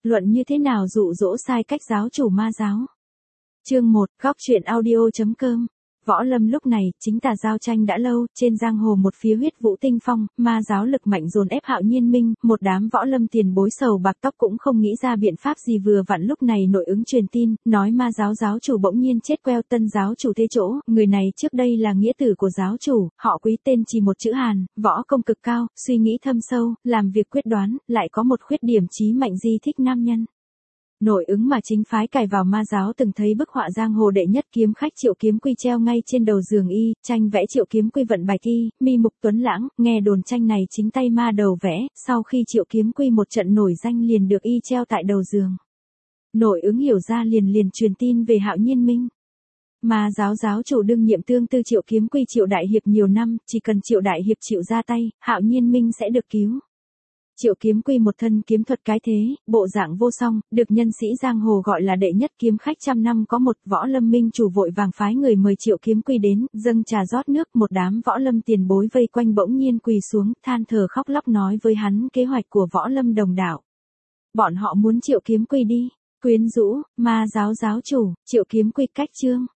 Luận như thế nào dụ dỗ sai cách giáo chủ ma giáo. Chương 1, góc truyện audio.com. Võ Lâm lúc này, chính tà giao tranh đã lâu, trên giang hồ một phía huyết vũ tinh phong, ma giáo lực mạnh dồn ép Hạo Nhiên Minh, một đám võ lâm tiền bối sầu bạc tóc cũng không nghĩ ra biện pháp gì. Vừa vặn lúc này nội ứng truyền tin, nói ma giáo giáo chủ bỗng nhiên chết queo, tân giáo chủ thế chỗ, người này trước đây là nghĩa tử của giáo chủ, họ Quý, tên chỉ một chữ Hàn, võ công cực cao, suy nghĩ thâm sâu, làm việc quyết đoán, lại có một khuyết điểm chí mạnh di thích nam nhân. Nội ứng mà chính phái cài vào ma giáo từng thấy bức họa giang hồ đệ nhất kiếm khách Triệu Kiếm Quy treo ngay trên đầu giường y, tranh vẽ Triệu Kiếm Quy vận bạch y, mi mục tuấn lãng, nghe đồn tranh này chính tay ma đầu vẽ, sau khi Triệu Kiếm Quy một trận nổi danh liền được y treo tại đầu giường. Nội ứng hiểu ra liền truyền tin về Hạo Nhiên Minh. Ma giáo giáo chủ đương nhiệm tương tư Triệu Kiếm Quy Triệu đại hiệp nhiều năm, chỉ cần Triệu đại hiệp chịu ra tay, Hạo Nhiên Minh sẽ được cứu. Triệu Kiếm Quy một thân kiếm thuật cái thế, bộ dạng vô song, được nhân sĩ giang hồ gọi là đệ nhất kiếm khách trăm năm có một. Võ Lâm Minh chủ vội vàng phái người mời Triệu Kiếm Quy đến, dâng trà rót nước, một đám võ lâm tiền bối vây quanh bỗng nhiên quỳ xuống, than thở khóc lóc nói với hắn kế hoạch của Võ Lâm đồng đạo. Bọn họ muốn Triệu Kiếm Quy đi, quyến rũ, ma giáo giáo chủ, Triệu Kiếm Quy cách chương.